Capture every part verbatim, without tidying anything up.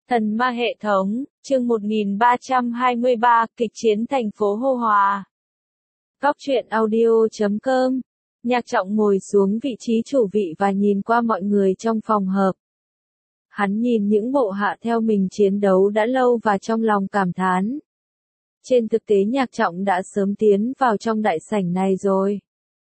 Thần ma hệ thống, chương một nghìn ba trăm hai mươi ba, kịch chiến thành phố Hô Hòa. Góc truyện audio chấm com. Nhạc Trọng ngồi xuống vị trí chủ vị và nhìn qua mọi người trong phòng họp. Hắn nhìn những bộ hạ theo mình chiến đấu đã lâu và trong lòng cảm thán. Trên thực tế Nhạc Trọng đã sớm tiến vào trong đại sảnh này rồi.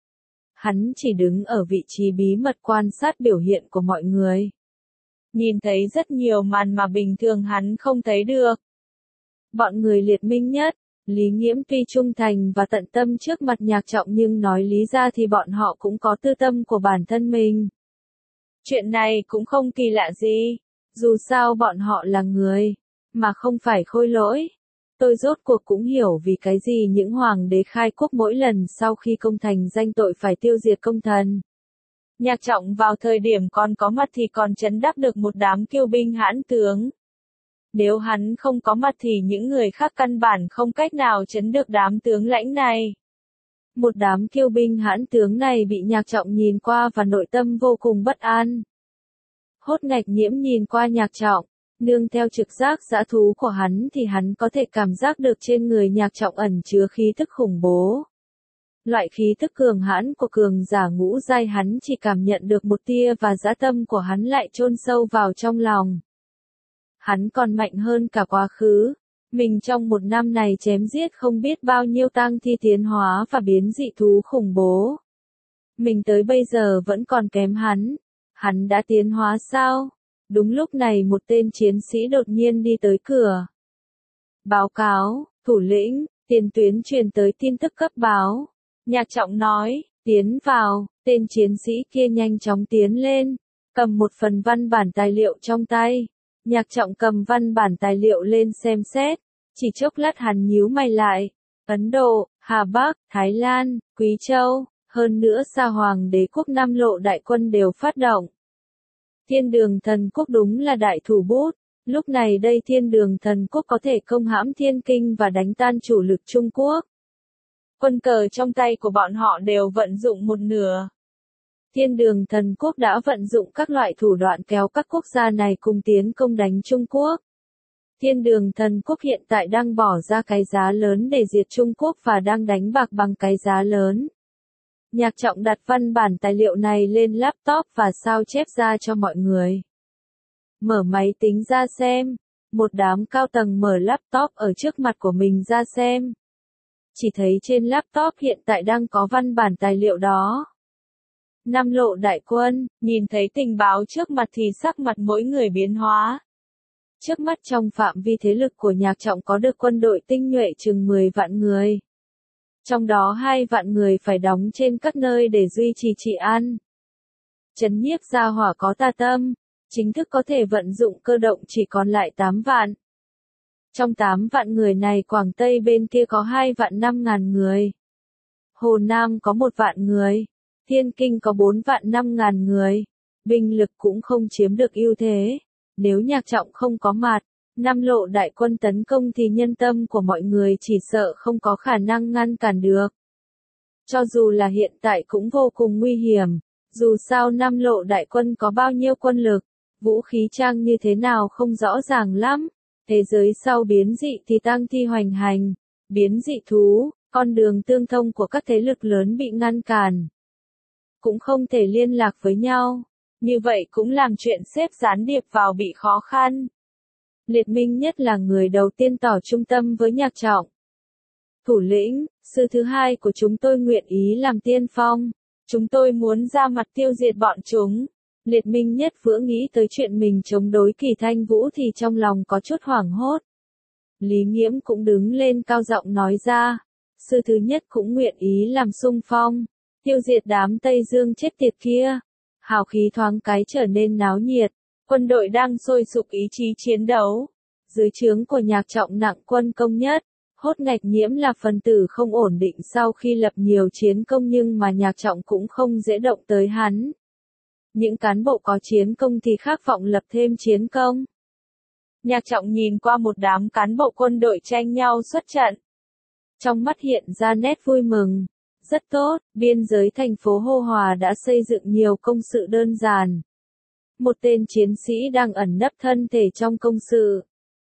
Hắn chỉ đứng ở vị trí bí mật quan sát biểu hiện của mọi người. Nhìn thấy rất nhiều màn mà bình thường hắn không thấy được. Bọn người liệt minh nhất, Lý Nghiễm tuy trung thành và tận tâm trước mặt Nhạc Trọng nhưng nói lý ra thì bọn họ cũng có tư tâm của bản thân mình. Chuyện này cũng không kỳ lạ gì, dù sao bọn họ là người, mà không phải khôi lỗi. Tôi rốt cuộc cũng hiểu vì cái gì những hoàng đế khai quốc mỗi lần sau khi công thành danh tội phải tiêu diệt công thần. Nhạc Trọng vào thời điểm còn có mặt thì còn trấn đáp được một đám kiêu binh hãn tướng. Nếu hắn không có mặt thì những người khác căn bản không cách nào trấn được đám tướng lãnh này. Một đám kiêu binh hãn tướng này bị Nhạc Trọng nhìn qua và nội tâm vô cùng bất an. Hốt Ngạch Nhiễm nhìn qua Nhạc Trọng, nương theo trực giác dã thú của hắn thì hắn có thể cảm giác được trên người Nhạc Trọng ẩn chứa khí tức khủng bố. Loại khí tức cường hãn của cường giả ngũ giai hắn chỉ cảm nhận được một tia và dã tâm của hắn lại chôn sâu vào trong lòng. Hắn còn mạnh hơn cả quá khứ. Mình trong một năm này chém giết không biết bao nhiêu tang thi tiến hóa và biến dị thú khủng bố. Mình tới bây giờ vẫn còn kém hắn. Hắn đã tiến hóa sao? Đúng lúc này một tên chiến sĩ đột nhiên đi tới cửa. Báo cáo, thủ lĩnh, tiền tuyến truyền tới tin tức cấp báo. Nhạc Trọng nói, tiến vào, tên chiến sĩ kia nhanh chóng tiến lên, cầm một phần văn bản tài liệu trong tay. Nhạc Trọng cầm văn bản tài liệu lên xem xét, chỉ chốc lát hắn nhíu mày lại. Ấn Độ, Hà Bắc, Thái Lan, Quý Châu, hơn nữa Sa Hoàng đế quốc năm lộ đại quân đều phát động. Thiên Đường Thần Quốc đúng là đại thủ bút, lúc này đây Thiên Đường Thần Quốc có thể công hãm Thiên Kinh và đánh tan chủ lực Trung Quốc. Quân cờ trong tay của bọn họ đều vận dụng một nửa. Thiên Đường Thần Quốc đã vận dụng các loại thủ đoạn kéo các quốc gia này cùng tiến công đánh Trung Quốc. Thiên Đường Thần Quốc hiện tại đang bỏ ra cái giá lớn để diệt Trung Quốc và đang đánh bạc bằng cái giá lớn. Nhạc Trọng đặt văn bản tài liệu này lên laptop và sao chép ra cho mọi người. Mở máy tính ra xem. Một đám cao tầng mở laptop ở trước mặt của mình ra xem. Chỉ thấy trên laptop hiện tại đang có văn bản tài liệu đó. Năm lộ đại quân, nhìn thấy tình báo trước mặt thì sắc mặt mỗi người biến hóa. Trước mắt trong phạm vi thế lực của Nhạc Trọng có được quân đội tinh nhuệ chừng mười vạn người. Trong đó hai vạn người phải đóng trên các nơi để duy trì trị an. Trấn nhiếp gia hỏa có tà tâm, chính thức có thể vận dụng cơ động chỉ còn lại tám vạn. Trong tám vạn người này Quảng Tây bên kia có hai vạn năm ngàn người. Hồ Nam có một vạn người. Thiên Kinh có bốn vạn năm ngàn người. Binh lực cũng không chiếm được ưu thế. Nếu Nhạc Trọng không có mặt, năm lộ đại quân tấn công thì nhân tâm của mọi người chỉ sợ không có khả năng ngăn cản được. Cho dù là hiện tại cũng vô cùng nguy hiểm. Dù sao năm lộ đại quân có bao nhiêu quân lực, vũ khí trang như thế nào không rõ ràng lắm. Thế giới sau biến dị thì tang thi hoành hành, biến dị thú, con đường tương thông của các thế lực lớn bị ngăn cản. Cũng không thể liên lạc với nhau, như vậy cũng làm chuyện xếp gián điệp vào bị khó khăn. Liệt Minh Nhất là người đầu tiên tỏ trung tâm với Nhạc Trọng. Thủ lĩnh, sư thứ hai của chúng tôi nguyện ý làm tiên phong, chúng tôi muốn ra mặt tiêu diệt bọn chúng. Liệt Minh Nhất vừa nghĩ tới chuyện mình chống đối Kỳ Thanh Vũ thì trong lòng có chút hoảng hốt. Lý Nghiễm cũng đứng lên cao giọng nói ra. Sư thứ nhất cũng nguyện ý làm xung phong. Tiêu diệt đám Tây Dương chết tiệt kia. Hào khí thoáng cái trở nên náo nhiệt. Quân đội đang sôi sục ý chí chiến đấu. Dưới trướng của Nhạc Trọng nặng quân công nhất. Hốt Ngạch Nhiễm là phần tử không ổn định sau khi lập nhiều chiến công nhưng mà Nhạc Trọng cũng không dễ động tới hắn. Những cán bộ có chiến công thì khát vọng lập thêm chiến công. Nhạc Trọng nhìn qua một đám cán bộ quân đội tranh nhau xuất trận. Trong mắt hiện ra nét vui mừng. Rất tốt, biên giới thành phố Hô Hòa đã xây dựng nhiều công sự đơn giản. Một tên chiến sĩ đang ẩn nấp thân thể trong công sự,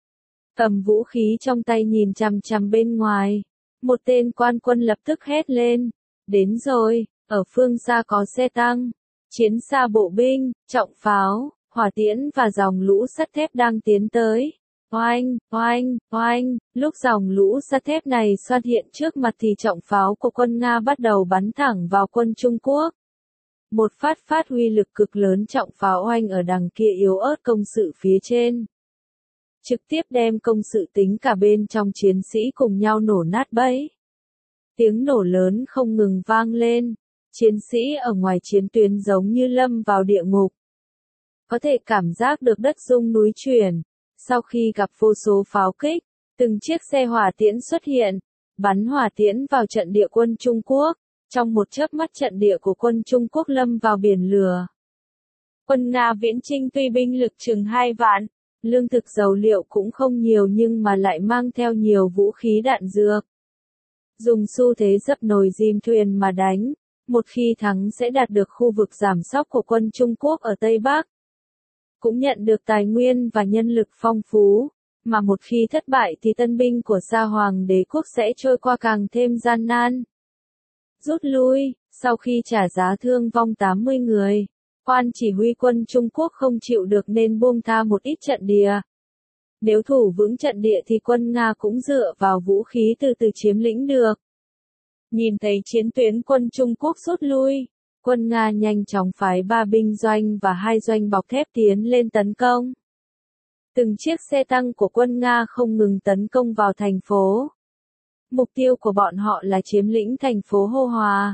cầm vũ khí trong tay nhìn chằm chằm bên ngoài. Một tên quan quân lập tức hét lên, đến rồi, ở phương xa có xe tăng, chiến xa bộ binh, trọng pháo, hỏa tiễn và dòng lũ sắt thép đang tiến tới. Oanh, oanh, oanh, lúc dòng lũ sắt thép này xuất hiện trước mặt thì trọng pháo của quân Nga bắt đầu bắn thẳng vào quân Trung Quốc. Một phát phát huy lực cực lớn, trọng pháo oanh ở đằng kia yếu ớt công sự phía trên, trực tiếp đem công sự tính cả bên trong chiến sĩ cùng nhau nổ nát bấy. Tiếng nổ lớn không ngừng vang lên, chiến sĩ ở ngoài chiến tuyến giống như lâm vào địa ngục. Có thể cảm giác được đất rung núi chuyển. Sau khi gặp vô số pháo kích, từng chiếc xe hỏa tiễn xuất hiện, bắn hỏa tiễn vào trận địa quân Trung Quốc. Trong một chớp mắt trận địa của quân Trung Quốc lâm vào biển lửa. Quân Nga viễn chinh tuy binh lực chừng hai vạn, lương thực dầu liệu cũng không nhiều nhưng mà lại mang theo nhiều vũ khí đạn dược. Dùng xu thế dập nồi dìm thuyền mà đánh, một khi thắng sẽ đạt được khu vực giảm sóc của quân Trung Quốc ở Tây Bắc. Cũng nhận được tài nguyên và nhân lực phong phú, mà một khi thất bại thì tân binh của Sa Hoàng đế quốc sẽ trôi qua càng thêm gian nan. Rút lui, sau khi trả giá thương vong tám mươi người, quan chỉ huy quân Trung Quốc không chịu được nên buông tha một ít trận địa. Nếu thủ vững trận địa thì quân Nga cũng dựa vào vũ khí từ từ chiếm lĩnh được. Nhìn thấy chiến tuyến quân Trung Quốc rút lui, quân Nga nhanh chóng phái ba binh doanh và hai doanh bọc thép tiến lên tấn công. Từng chiếc xe tăng của quân Nga không ngừng tấn công vào thành phố. Mục tiêu của bọn họ là chiếm lĩnh thành phố Hô Hòa,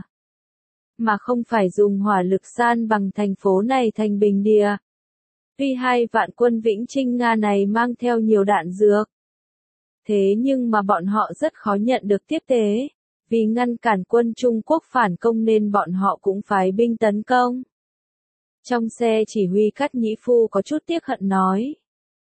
mà không phải dùng hỏa lực san bằng thành phố này thành bình địa. Tuy hai vạn quân Vĩnh Chinh Nga này mang theo nhiều đạn dược, thế nhưng mà bọn họ rất khó nhận được tiếp tế. Vì ngăn cản quân Trung Quốc phản công nên bọn họ cũng phái binh tấn công. Trong xe chỉ huy Cát Nhĩ Phu có chút tiếc hận nói.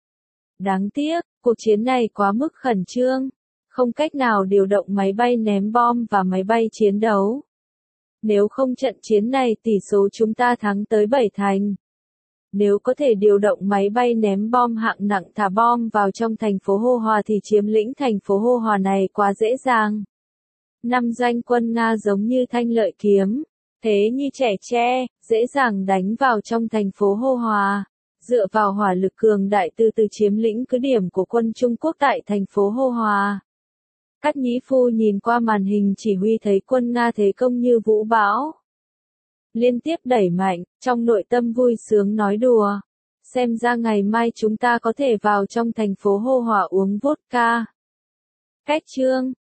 Đáng tiếc, cuộc chiến này quá mức khẩn trương, không cách nào điều động máy bay ném bom và máy bay chiến đấu. Nếu không trận chiến này tỷ số chúng ta thắng tới bảy thành. Nếu có thể điều động máy bay ném bom hạng nặng thả bom vào trong thành phố Hô Hòa thì chiếm lĩnh thành phố Hô Hòa này quá dễ dàng. Năm doanh quân Nga giống như thanh lợi kiếm, thế như trẻ tre, dễ dàng đánh vào trong thành phố Hô Hòa, dựa vào hỏa lực cường đại từ từ chiếm lĩnh cứ điểm của quân Trung Quốc tại thành phố Hô Hòa. Cát Nhĩ Phu nhìn qua màn hình chỉ huy thấy quân Nga thế công như vũ bão, liên tiếp đẩy mạnh, trong nội tâm vui sướng nói đùa. Xem ra ngày mai chúng ta có thể vào trong thành phố Hô Hòa uống vodka. Cách chương